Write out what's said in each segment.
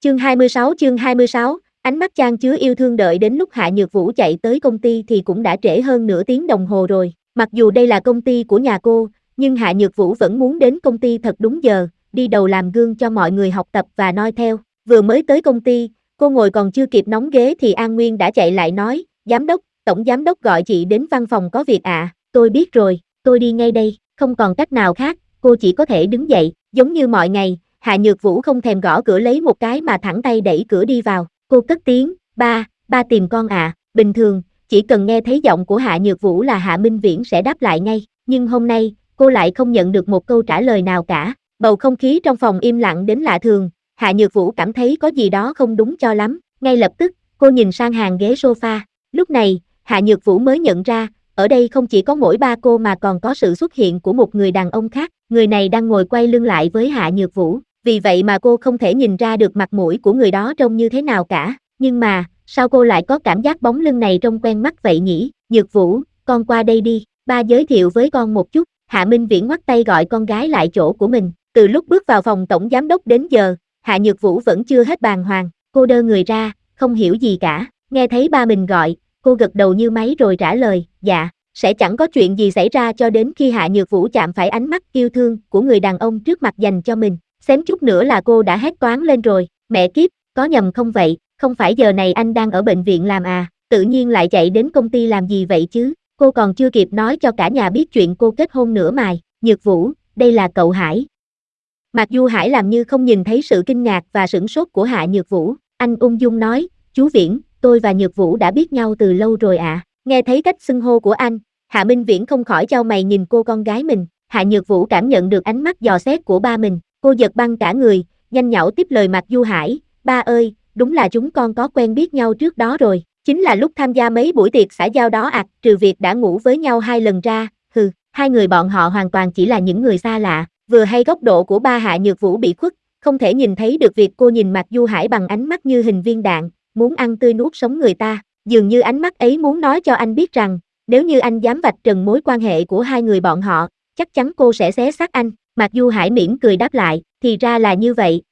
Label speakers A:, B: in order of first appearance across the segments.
A: Chương 26, ánh mắt chan chứa yêu thương. Đợi đến lúc Hạ Nhược Vũ chạy tới công ty thì cũng đã trễ hơn nửa tiếng đồng hồ rồi. Mặc dù đây là công ty của nhà cô, nhưng Hạ Nhược Vũ vẫn muốn đến công ty thật đúng giờ, đi đầu làm gương cho mọi người học tập và noi theo. Vừa mới tới công ty, cô ngồi còn chưa kịp nóng ghế thì An Nguyên đã chạy lại nói, giám đốc, tổng giám đốc gọi chị đến văn phòng có việc ạ. Tôi biết rồi, tôi đi ngay đây. Không còn cách nào khác, cô chỉ có thể đứng dậy. Giống như mọi ngày, Hạ Nhược Vũ không thèm gõ cửa lấy một cái mà thẳng tay đẩy cửa đi vào. Cô cất tiếng, ba tìm con ạ. Bình thường, chỉ cần nghe thấy giọng của Hạ Nhược Vũ là Hạ Minh Viễn sẽ đáp lại ngay. Nhưng hôm nay, cô lại không nhận được một câu trả lời nào cả. Bầu không khí trong phòng im lặng đến lạ thường. Hạ Nhược Vũ cảm thấy có gì đó không đúng cho lắm. Ngay lập tức, cô nhìn sang hàng ghế sofa. Lúc này, Hạ Nhược Vũ mới nhận ra, ở đây không chỉ có mỗi ba cô mà còn có sự xuất hiện của một người đàn ông khác. Người này đang ngồi quay lưng lại với Hạ Nhược Vũ. Vì vậy mà cô không thể nhìn ra được mặt mũi của người đó trông như thế nào cả. Nhưng mà, sao cô lại có cảm giác bóng lưng này trông quen mắt vậy nhỉ? Nhược Vũ, con qua đây đi, ba giới thiệu với con một chút. Hạ Minh Viễn ngoắc tay gọi con gái lại chỗ của mình. Từ lúc bước vào phòng tổng giám đốc đến giờ, Hạ Nhược Vũ vẫn chưa hết bàng hoàng. Cô đơ người ra, không hiểu gì cả. Nghe thấy ba mình gọi, cô gật đầu như máy rồi trả lời, dạ. Sẽ chẳng có chuyện gì xảy ra cho đến khi Hạ Nhược Vũ chạm phải ánh mắt yêu thương của người đàn ông trước mặt dành cho mình. Xém chút nữa là cô đã hét toáng lên rồi. Mẹ kiếp, có nhầm không vậy? Không phải giờ này anh đang ở bệnh viện làm à? Tự nhiên lại chạy đến công ty làm gì vậy chứ? Cô còn chưa kịp nói cho cả nhà biết chuyện cô kết hôn nữa mà. Nhược Vũ, đây là cậu Hải. Mạc Du Hải làm như không nhìn thấy sự kinh ngạc và sửng sốt của Hạ Nhược Vũ. Anh ung dung nói, chú Viễn, tôi và Nhược Vũ đã biết nhau từ lâu rồi ạ. Nghe thấy cách xưng hô của anh, Hạ Minh Viễn không khỏi chau mày nhìn cô con gái mình. Hạ Nhược Vũ cảm nhận được ánh mắt dò xét của ba mình. Cô giật băng cả người, nhanh nhảu tiếp lời Mạc Du Hải. Ba ơi, đúng là chúng con có quen biết nhau trước đó rồi. Chính là lúc tham gia mấy buổi tiệc xã giao đó ạ. Trừ việc đã ngủ với nhau 2 lần ra, hai người bọn họ hoàn toàn chỉ là những người xa lạ. Vừa hay góc độ của ba Hạ Nhược Vũ bị khuất, không thể nhìn thấy được việc cô nhìn Mạc Du Hải bằng ánh mắt như hình viên đạn, muốn ăn tươi nuốt sống người ta. Dường như ánh mắt ấy muốn nói cho anh biết rằng, nếu như anh dám vạch trần mối quan hệ của hai người bọn họ, chắc chắn cô sẽ xé xác anh. Mạc Du Hải mỉm cười đáp lại, thì ra là như vậy.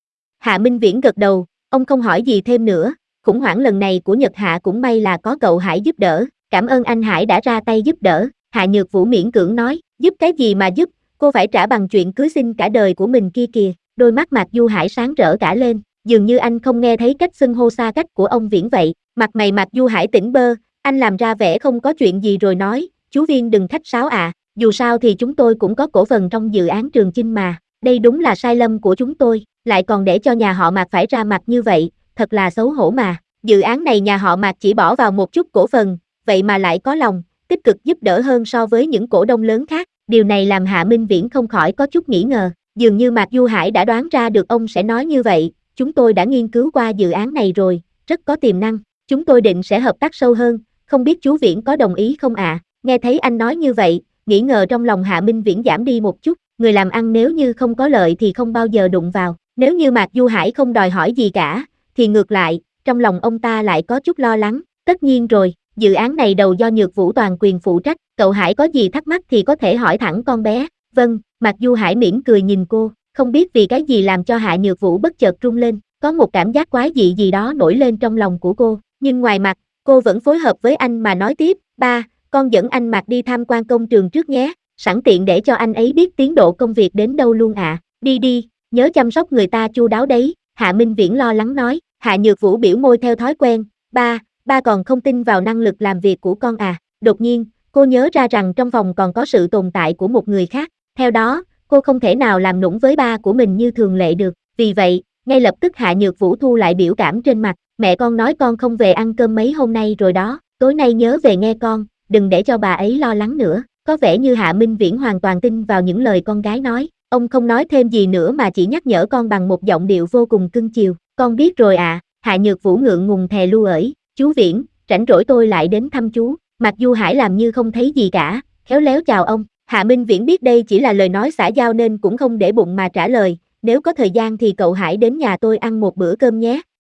A: Hạ Minh Viễn gật đầu, ông không hỏi gì thêm nữa. Khủng hoảng lần này của Nhật Hạ cũng may là có cậu Hải giúp đỡ. Cảm ơn anh Hải đã ra tay giúp đỡ. Hạ Nhược Vũ miễn cưỡng nói, giúp cái gì mà giúp, cô phải trả bằng chuyện cưới xin cả đời của mình kia kìa. Đôi mắt Mạc Du Hải sáng rỡ cả lên, dường như anh không nghe thấy cách xưng hô xa cách của ông Viễn vậy. Mặt mày Mạc Du Hải tỉnh bơ, anh làm ra vẻ không có chuyện gì rồi nói, chú Viên đừng khách sáo à, dù sao thì chúng tôi cũng có cổ phần trong dự án Trường Chinh mà. Đây đúng là sai lầm của chúng tôi, lại còn để cho nhà họ Mạc phải ra mặt như vậy, thật là xấu hổ mà. Dự án này nhà họ Mạc chỉ bỏ vào một chút cổ phần, vậy mà lại có lòng tích cực giúp đỡ hơn so với những cổ đông lớn khác. Điều này làm Hạ Minh Viễn không khỏi có chút nghi ngờ. Dường như Mạc Du Hải đã đoán ra được ông sẽ nói như vậy. Chúng tôi đã nghiên cứu qua dự án này rồi, rất có tiềm năng. Chúng tôi định sẽ hợp tác sâu hơn, không biết chú Viễn có đồng ý không ạ? Nghe thấy anh nói như vậy, nghi ngờ trong lòng Hạ Minh Viễn giảm đi một chút. Người làm ăn nếu như không có lợi thì không bao giờ đụng vào. Nếu như Mạc Du Hải không đòi hỏi gì cả, thì ngược lại, trong lòng ông ta lại có chút lo lắng. Tất nhiên rồi, dự án này đầu do Nhược Vũ toàn quyền phụ trách, cậu Hải có gì thắc mắc thì có thể hỏi thẳng con bé. Vâng, Mạc Du Hải mỉm cười nhìn cô, không biết vì cái gì làm cho Hạ Nhược Vũ bất chợt run lên, có một cảm giác quái dị gì đó nổi lên trong lòng của cô, nhưng ngoài mặt, cô vẫn phối hợp với anh mà nói tiếp, ba, con dẫn anh Mạc đi tham quan công trường trước nhé, sẵn tiện để cho anh ấy biết tiến độ công việc đến đâu luôn ạ. Đi đi, nhớ chăm sóc người ta chu đáo đấy, Hạ Minh Viễn lo lắng nói. Hạ Nhược Vũ biểu môi theo thói quen, ba còn không tin vào năng lực làm việc của con à. Đột nhiên, cô nhớ ra rằng trong phòng còn có sự tồn tại của một người khác. Theo đó, cô không thể nào làm nũng với ba của mình như thường lệ được. Vì vậy, ngay lập tức Hạ Nhược Vũ thu lại biểu cảm trên mặt. Mẹ con nói con không về ăn cơm mấy hôm nay rồi đó. Tối nay nhớ về nghe con, đừng để cho bà ấy lo lắng nữa. Có vẻ như Hạ Minh Viễn hoàn toàn tin vào những lời con gái nói. Ông không nói thêm gì nữa mà chỉ nhắc nhở con bằng một giọng điệu vô cùng cưng chiều. Con biết rồi ạ. Hạ Nhược Vũ ngượng ngùng thè lu ởi. Chú Viễn, rảnh rỗi tôi lại đến thăm chú. Mạc Du Hải làm như không thấy gì cả, khéo léo chào ông. Hạ Minh Viễn biết đây chỉ là lời nói xã giao nên cũng không để bụng mà trả lời, nếu có thời gian thì cậu Hải đến nhà tôi ăn một bữa cơm nhé.